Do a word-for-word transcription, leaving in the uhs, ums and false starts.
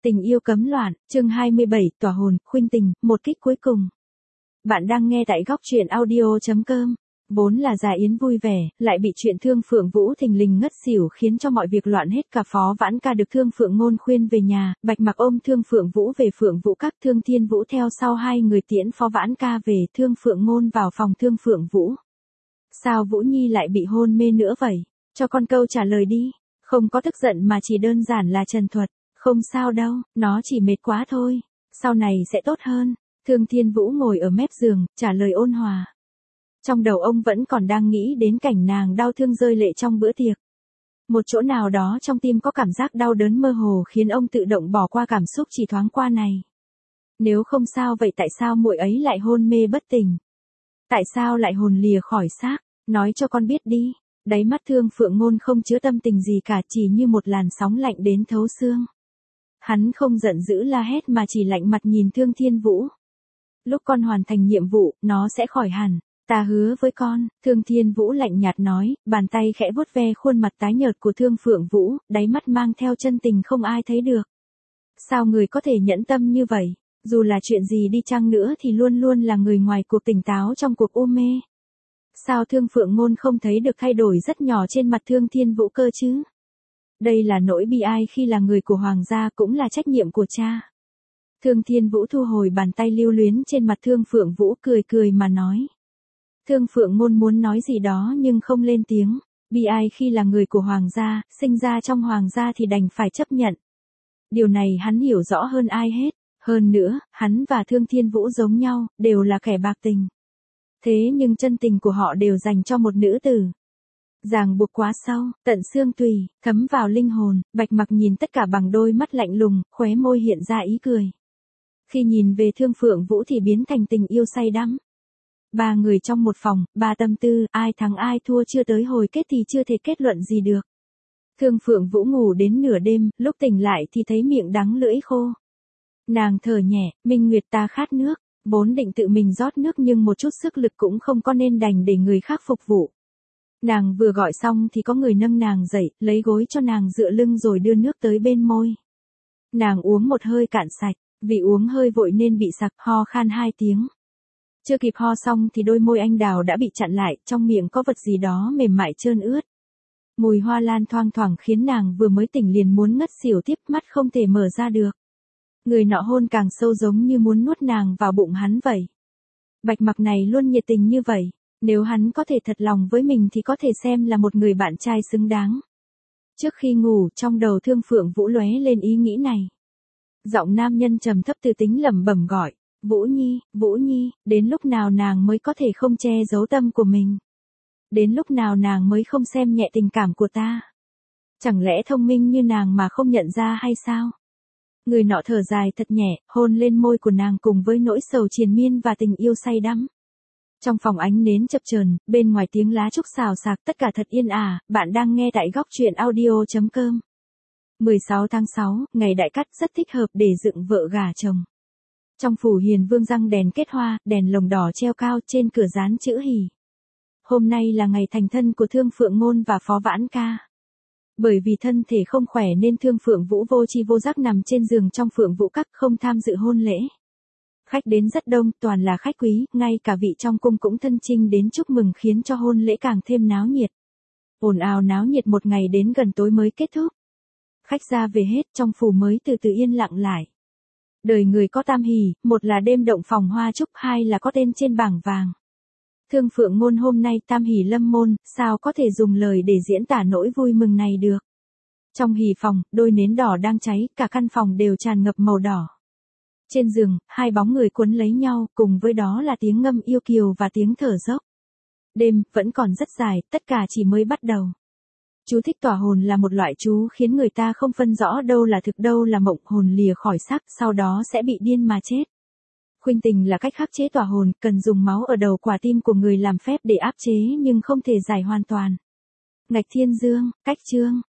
Tình yêu cấm loạn, chương hai mươi bảy, tỏa hồn, khuynh tình, một kích cuối cùng. Bạn đang nghe tại góc truyện audio chấm com. Vốn là Già Yến vui vẻ, lại bị chuyện Thương Phượng Vũ thình lình ngất xỉu khiến cho mọi việc loạn hết cả. Phó Vãn Ca được Thương Phượng Ngôn khuyên về nhà, Bạch Mặc ôm Thương Phượng Vũ về Phượng Vũ Các, Thương Thiên Vũ theo sau hai người tiễn Phó Vãn Ca về. Thương Phượng Ngôn vào phòng Thương Phượng Vũ. Sao Vũ Nhi lại bị hôn mê nữa vậy? Cho con câu trả lời đi. Không có tức giận mà chỉ đơn giản là trần thuật. Không sao đâu, nó chỉ mệt quá thôi. Sau này sẽ tốt hơn. Thương Thiên Vũ ngồi ở mép giường, trả lời ôn hòa. Trong đầu ông vẫn còn đang nghĩ đến cảnh nàng đau thương rơi lệ trong bữa tiệc. Một chỗ nào đó trong tim có cảm giác đau đớn mơ hồ khiến ông tự động bỏ qua cảm xúc chỉ thoáng qua này. Nếu không sao vậy tại sao muội ấy lại hôn mê bất tỉnh? Tại sao lại hồn lìa khỏi xác? Nói cho con biết đi. Đáy mắt Thương Phượng Ngôn không chứa tâm tình gì cả, chỉ như một làn sóng lạnh đến thấu xương. Hắn không giận dữ la hét mà chỉ lạnh mặt nhìn Thương Thiên Vũ. Lúc con hoàn thành nhiệm vụ, nó sẽ khỏi hẳn. Ta hứa với con, Thương Thiên Vũ lạnh nhạt nói, bàn tay khẽ vuốt ve khuôn mặt tái nhợt của Thương Phượng Vũ, đáy mắt mang theo chân tình không ai thấy được. Sao người có thể nhẫn tâm như vậy? Dù là chuyện gì đi chăng nữa thì luôn luôn là người ngoài cuộc tỉnh táo trong cuộc u mê. Sao Thương Phượng Ngôn không thấy được thay đổi rất nhỏ trên mặt Thương Thiên Vũ cơ chứ? Đây là nỗi bi ai khi là người của hoàng gia, cũng là trách nhiệm của cha. Thương Thiên Vũ thu hồi bàn tay lưu luyến trên mặt Thương Phượng Vũ, cười cười mà nói. Thương Phượng Ngôn muốn nói gì đó nhưng không lên tiếng. Bi ai khi là người của hoàng gia, sinh ra trong hoàng gia thì đành phải chấp nhận. Điều này hắn hiểu rõ hơn ai hết. Hơn nữa, hắn và Thương Thiên Vũ giống nhau, đều là kẻ bạc tình. Thế nhưng chân tình của họ đều dành cho một nữ tử. Ràng buộc quá sâu, tận xương tùy, thấm vào linh hồn. Bạch Mặc nhìn tất cả bằng đôi mắt lạnh lùng, khóe môi hiện ra ý cười. Khi nhìn về Thương Phượng Vũ thì biến thành tình yêu say đắm. Ba người trong một phòng, ba tâm tư, ai thắng ai thua chưa tới hồi kết thì chưa thể kết luận gì được. Thương Phượng Vũ ngủ đến nửa đêm, lúc tỉnh lại thì thấy miệng đắng lưỡi khô. Nàng thở nhẹ, Minh Nguyệt ta khát nước. Vốn định tự mình rót nước nhưng một chút sức lực cũng không có nên đành để người khác phục vụ. Nàng vừa gọi xong thì có người nâng nàng dậy, lấy gối cho nàng dựa lưng rồi đưa nước tới bên môi. Nàng uống một hơi cạn sạch, vì uống hơi vội nên bị sặc, ho khan hai tiếng. Chưa kịp ho xong thì đôi môi anh đào đã bị chặn lại, trong miệng có vật gì đó mềm mại trơn ướt. Mùi hoa lan thoang thoảng khiến nàng vừa mới tỉnh liền muốn ngất xỉu tiếp, mắt không thể mở ra được. Người nọ hôn càng sâu giống như muốn nuốt nàng vào bụng hắn vậy. Bạch Mặc này luôn nhiệt tình như vậy, nếu hắn có thể thật lòng với mình thì có thể xem là một người bạn trai xứng đáng. Trước khi ngủ, trong đầu Thương Phượng Vũ lóe lên ý nghĩ này. Giọng nam nhân trầm thấp từ tính lẩm bẩm gọi, Vũ Nhi, Vũ Nhi, đến lúc nào nàng mới có thể không che giấu tâm của mình? Đến lúc nào nàng mới không xem nhẹ tình cảm của ta? Chẳng lẽ thông minh như nàng mà không nhận ra hay sao? Người nọ thở dài thật nhẹ, hôn lên môi của nàng cùng với nỗi sầu triền miên và tình yêu say đắm. Trong phòng ánh nến chập chờn, bên ngoài tiếng lá trúc xào xạc, tất cả thật yên ả. Bạn đang nghe tại góc truyện audio chấm com. mười sáu tháng sáu, ngày đại cát rất thích hợp để dựng vợ gả chồng. Trong phủ Hiền Vương răng đèn kết hoa, đèn lồng đỏ treo cao, trên cửa dán chữ hỉ. Hôm nay là ngày thành thân của Thương Phượng Ngôn và Phó Vãn Ca. Bởi vì thân thể không khỏe nên Thương Phượng Vũ vô tri vô giác nằm trên giường trong Phượng Vũ Các, không tham dự hôn lễ. Khách đến rất đông, toàn là khách quý, ngay cả vị trong cung cũng thân chinh đến chúc mừng khiến cho hôn lễ càng thêm náo nhiệt. Ồn ào náo nhiệt một ngày đến gần tối mới kết thúc. Khách ra về hết, trong phủ mới từ từ yên lặng lại. Đời người có tam hỷ, một là đêm động phòng hoa trúc, hai là có tên trên bảng vàng. Thương Phượng Ngôn hôm nay tam hỷ lâm môn, sao có thể dùng lời để diễn tả nỗi vui mừng này được. Trong hỷ phòng, đôi nến đỏ đang cháy, cả căn phòng đều tràn ngập màu đỏ. Trên giường, hai bóng người quấn lấy nhau, cùng với đó là tiếng ngâm yêu kiều và tiếng thở dốc. Đêm, vẫn còn rất dài, tất cả chỉ mới bắt đầu. Chú thích tỏa hồn là một loại chú khiến người ta không phân rõ đâu là thực đâu là mộng, hồn lìa khỏi xác, sau đó sẽ bị điên mà chết. Khuynh tình là cách khắc chế tỏa hồn, cần dùng máu ở đầu quả tim của người làm phép để áp chế nhưng không thể giải hoàn toàn. Ngạch Thiên Dương, cách chương.